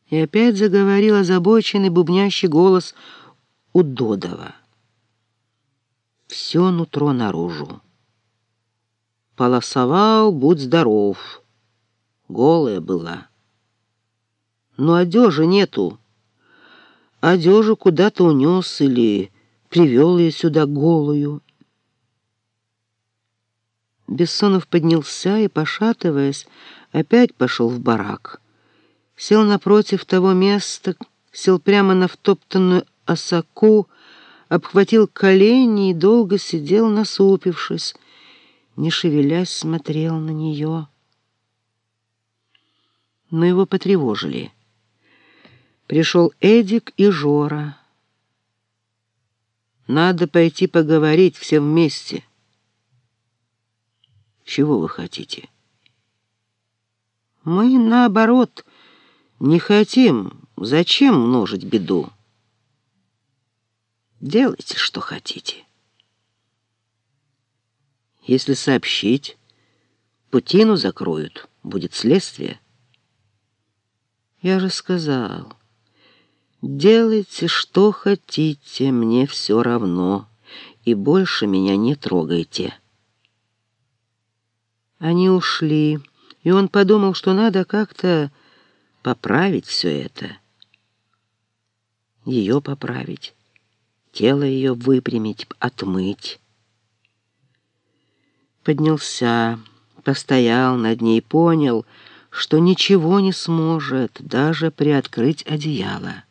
И опять заговорил озабоченный бубнящий голос Удодова. Все нутро наружу. Полосовал, будь здоров. Голая была. Но одежи нету. Одежу куда-то унес или привел ее сюда голую. Бессонов поднялся и, пошатываясь, опять пошел в барак. Сел напротив того места, сел прямо на втоптанную осоку, обхватил колени и долго сидел, насупившись, не шевелясь, смотрел на нее. Но его потревожили. Пришел Эдик и Жора. Надо пойти поговорить все вместе. Чего вы хотите? Мы, наоборот, не хотим. Зачем множить беду? Делайте, что хотите. Если сообщить, путину закроют, будет следствие. Я же сказал, делайте, что хотите, мне все равно, и больше меня не трогайте. Они ушли, и он подумал, что надо как-то поправить все это. Ее поправить, тело ее выпрямить, отмыть. Поднялся, постоял над ней, понял, что ничего не сможет, даже приоткрыть одеяло.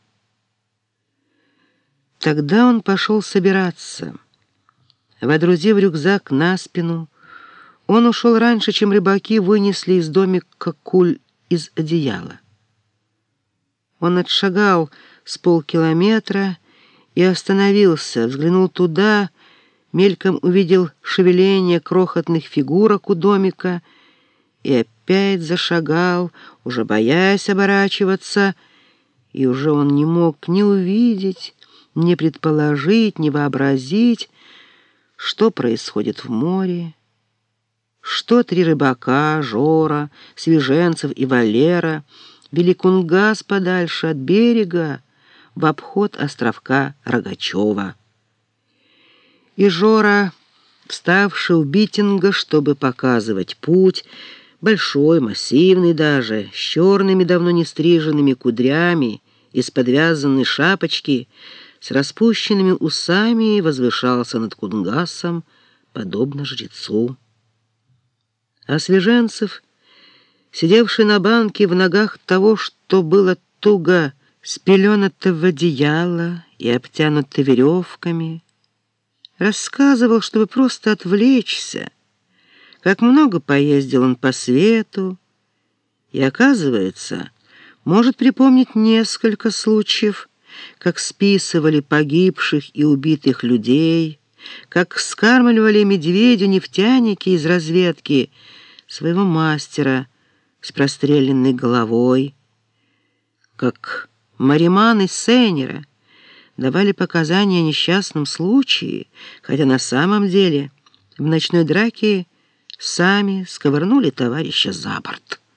Тогда он пошел собираться. Водрузив рюкзак на спину, он ушел раньше, чем рыбаки вынесли из домика куль из одеяла. Он отшагал с полкилометра и остановился, взглянул туда, мельком увидел шевеление крохотных фигурок у домика и опять зашагал, уже боясь оборачиваться, и уже он не мог ни увидеть, ни предположить, ни вообразить, что происходит в море, что три рыбака, Жора, Свеженцев и Валера, вели кунгас подальше от берега в обход островка Рогачева. И Жора, вставший у битинга, чтобы показывать путь, большой, массивный даже, с черными, давно не стриженными кудрями, из подвязанной шапочки, с распущенными усами, возвышался над кунгасом, подобно жрецу. А Свеженцев, сидевший на банке в ногах того, что было туго спеленато в одеяло и обтянуто веревками, рассказывал, чтобы просто отвлечься, как много поездил он по свету, и, оказывается, может припомнить несколько случаев, как списывали погибших и убитых людей, как скармливали медведю нефтяники из разведки своего мастера с простреленной головой, как Мариман и Сейнера давали показания о несчастном случае, хотя на самом деле в ночной драке сами сковырнули товарища за борт.